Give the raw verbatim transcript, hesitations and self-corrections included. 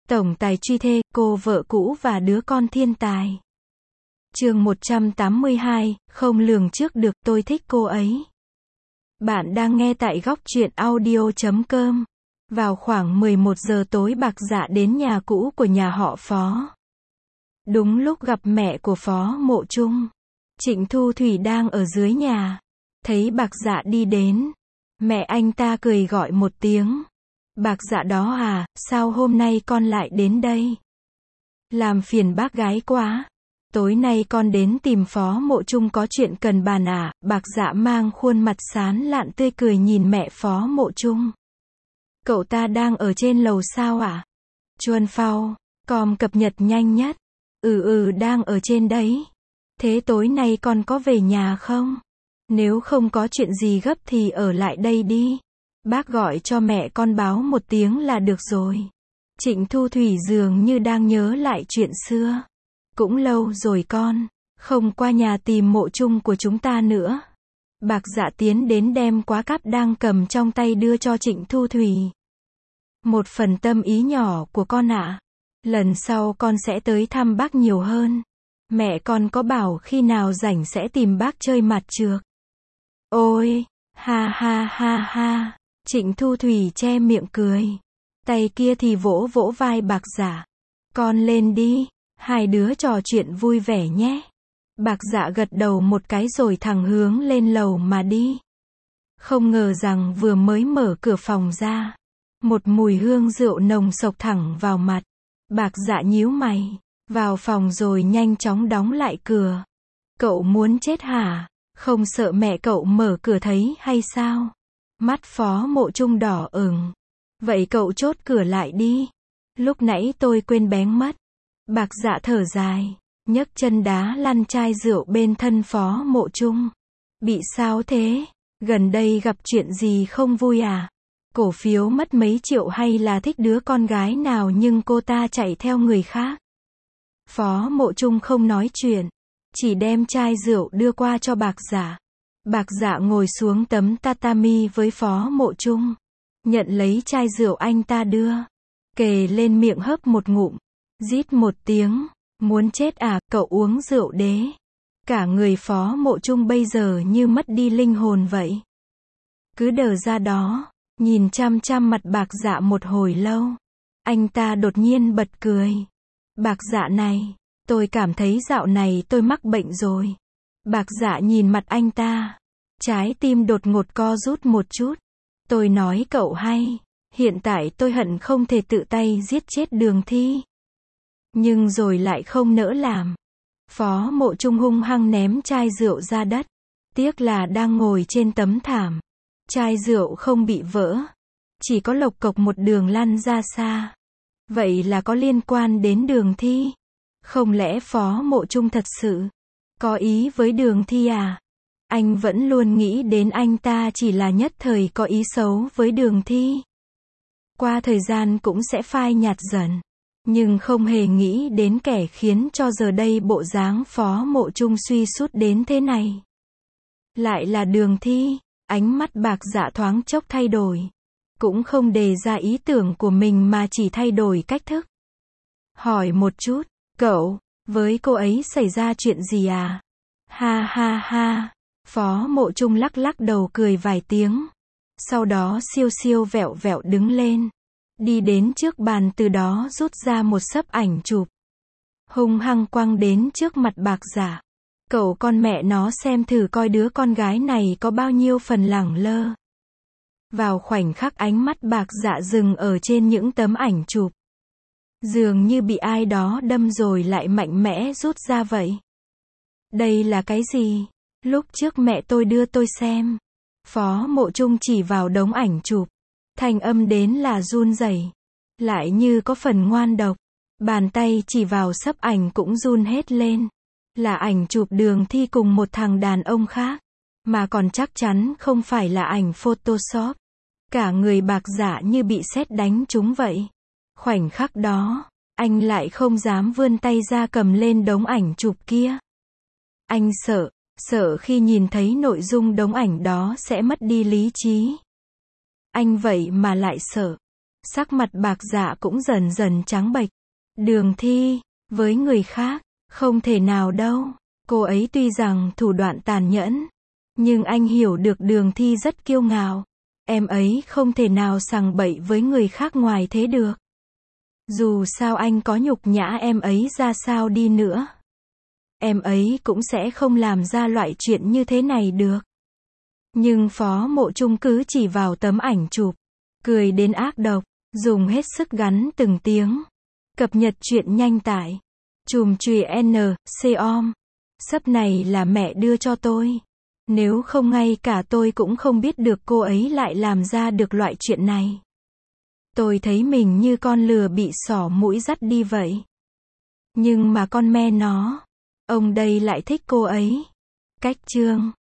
Tổng tài truy thê, cô vợ cũ và đứa con thiên tài. Chương một trăm tám mươi hai, không lường trước được, tôi thích cô ấy. Bạn đang nghe tại góc truyện audio chấm com. Vào khoảng mười một giờ tối Bạc Dạ đến nhà cũ của nhà họ Phó. Đúng lúc gặp mẹ của Phó Mộ Trung. Trịnh Thu Thủy đang ở dưới nhà. Thấy Bạc Dạ đi đến. Mẹ anh ta cười gọi một tiếng. Bạc Dạ đó à, sao hôm nay con lại đến đây? Làm phiền bác gái quá. Tối nay con đến tìm Phó Mộ Trung có chuyện cần bàn à? Bạc Dạ mang khuôn mặt sán lạn tươi cười nhìn mẹ Phó Mộ Trung. Cậu ta đang ở trên lầu sao ạ? À? Chuân Phao, com cập nhật nhanh nhất. Ừ ừ đang ở trên đấy. Thế tối nay con có về nhà không? Nếu không có chuyện gì gấp thì ở lại đây đi. Bác gọi cho mẹ con báo một tiếng là được rồi. Trịnh Thu Thủy dường như đang nhớ lại chuyện xưa. Cũng lâu rồi con không qua nhà tìm Mộ Trung của chúng ta nữa. Bạc Dạ tiến đến đem quả cáp đang cầm trong tay đưa cho Trịnh Thu Thủy. Một phần tâm ý nhỏ của con ạ. À. Lần sau con sẽ tới thăm bác nhiều hơn. Mẹ con có bảo khi nào rảnh sẽ tìm bác chơi mặt trược. Ôi, ha ha ha ha. Trịnh Thu Thủy che miệng cười. Tay kia thì vỗ vỗ vai Bạc Dạ. Con lên đi, hai đứa trò chuyện vui vẻ nhé. Bạc Dạ gật đầu một cái rồi thẳng hướng lên lầu mà đi. Không ngờ rằng vừa mới mở cửa phòng ra. Một mùi hương rượu nồng sộc thẳng vào mặt. Bạc Dạ nhíu mày. Vào phòng rồi nhanh chóng đóng lại cửa. Cậu muốn chết hả? Không sợ mẹ cậu mở cửa thấy hay sao? Mắt Phó Mộ Trung đỏ ửng. Vậy cậu chốt cửa lại đi. Lúc nãy tôi quên bén mất. Bạc Dạ thở dài. Nhấc chân đá lăn chai rượu bên thân Phó Mộ Trung. Bị sao thế? Gần đây gặp chuyện gì không vui à? Cổ phiếu mất mấy triệu hay là thích đứa con gái nào nhưng cô ta chạy theo người khác? Phó Mộ Trung không nói chuyện. Chỉ đem chai rượu đưa qua cho Bạc Dạ. Bạc Dạ ngồi xuống tấm tatami với Phó Mộ Trung. Nhận lấy chai rượu anh ta đưa. Kề lên miệng hớp một ngụm. Rít một tiếng. Muốn chết à, cậu uống rượu đế. Cả người Phó Mộ Trung bây giờ như mất đi linh hồn vậy. Cứ đờ ra đó. Nhìn chăm chăm mặt Bạc Dạ một hồi lâu. Anh ta đột nhiên bật cười. Bạc Dạ này. Tôi cảm thấy dạo này tôi mắc bệnh rồi. Bạc Dạ nhìn mặt anh ta. Trái tim đột ngột co rút một chút. Tôi nói cậu hay. Hiện tại tôi hận không thể tự tay giết chết Đường Thi. Nhưng rồi lại không nỡ làm. Phó Mộ Trung hung hăng ném chai rượu ra đất. Tiếc là đang ngồi trên tấm thảm. Chai rượu không bị vỡ. Chỉ có lộc cộc một đường lăn ra xa. Vậy là có liên quan đến Đường Thi. Không lẽ Phó Mộ Trung thật sự có ý với Đường Thi à? Anh vẫn luôn nghĩ đến anh ta chỉ là nhất thời có ý xấu với Đường Thi. Qua thời gian cũng sẽ phai nhạt dần. Nhưng không hề nghĩ đến kẻ khiến cho giờ đây bộ dáng Phó Mộ Trung suy sút đến thế này. Lại là Đường Thi. Ánh mắt Bạc Dạ thoáng chốc thay đổi. Cũng không đề ra ý tưởng của mình mà chỉ thay đổi cách thức. Hỏi một chút, cậu, với cô ấy xảy ra chuyện gì à? Ha ha ha. Phó Mộ Trung lắc lắc đầu cười vài tiếng. Sau đó siêu siêu vẹo vẹo đứng lên. Đi đến trước bàn từ đó rút ra một xấp ảnh chụp. Hung hăng quăng đến trước mặt Bạc Dạ. Cậu con mẹ nó xem thử coi đứa con gái này có bao nhiêu phần lẳng lơ. Vào khoảnh khắc ánh mắt Bạc Dạ dừng ở trên những tấm ảnh chụp. Dường như bị ai đó đâm rồi lại mạnh mẽ rút ra vậy. Đây là cái gì? Lúc trước mẹ tôi đưa tôi xem. Phó Mộ Trung chỉ vào đống ảnh chụp. Thanh âm đến là run rẩy. Lại như có phần ngoan độc. Bàn tay chỉ vào xấp ảnh cũng run hết lên. Là ảnh chụp Đường Thi cùng một thằng đàn ông khác. Mà còn chắc chắn không phải là ảnh Photoshop. Cả người Bạc Dạ như bị sét đánh trúng vậy. Khoảnh khắc đó, anh lại không dám vươn tay ra cầm lên đống ảnh chụp kia. Anh sợ, sợ khi nhìn thấy nội dung đống ảnh đó sẽ mất đi lý trí. Anh vậy mà lại sợ. Sắc mặt Bạc Dạ cũng dần dần trắng bệch. Đường Thi, với người khác, không thể nào đâu. Cô ấy tuy rằng thủ đoạn tàn nhẫn, nhưng anh hiểu được Đường Thi rất kiêu ngạo. Em ấy không thể nào sằng bậy với người khác ngoài thế được. Dù sao anh có nhục nhã em ấy ra sao đi nữa, em ấy cũng sẽ không làm ra loại chuyện như thế này được. Nhưng Phó Mộ Trung cứ chỉ vào tấm ảnh chụp, cười đến ác độc, dùng hết sức gắn từng tiếng. Cập nhật truyện nhanh tải. Chùm chùy N, C om. Sấp này là mẹ đưa cho tôi. Nếu không ngay cả tôi cũng không biết được cô ấy lại làm ra được loại chuyện này. Tôi thấy mình như con lừa bị xỏ mũi dắt đi vậy. Nhưng mà con me nó, ông đây lại thích cô ấy. Cách chương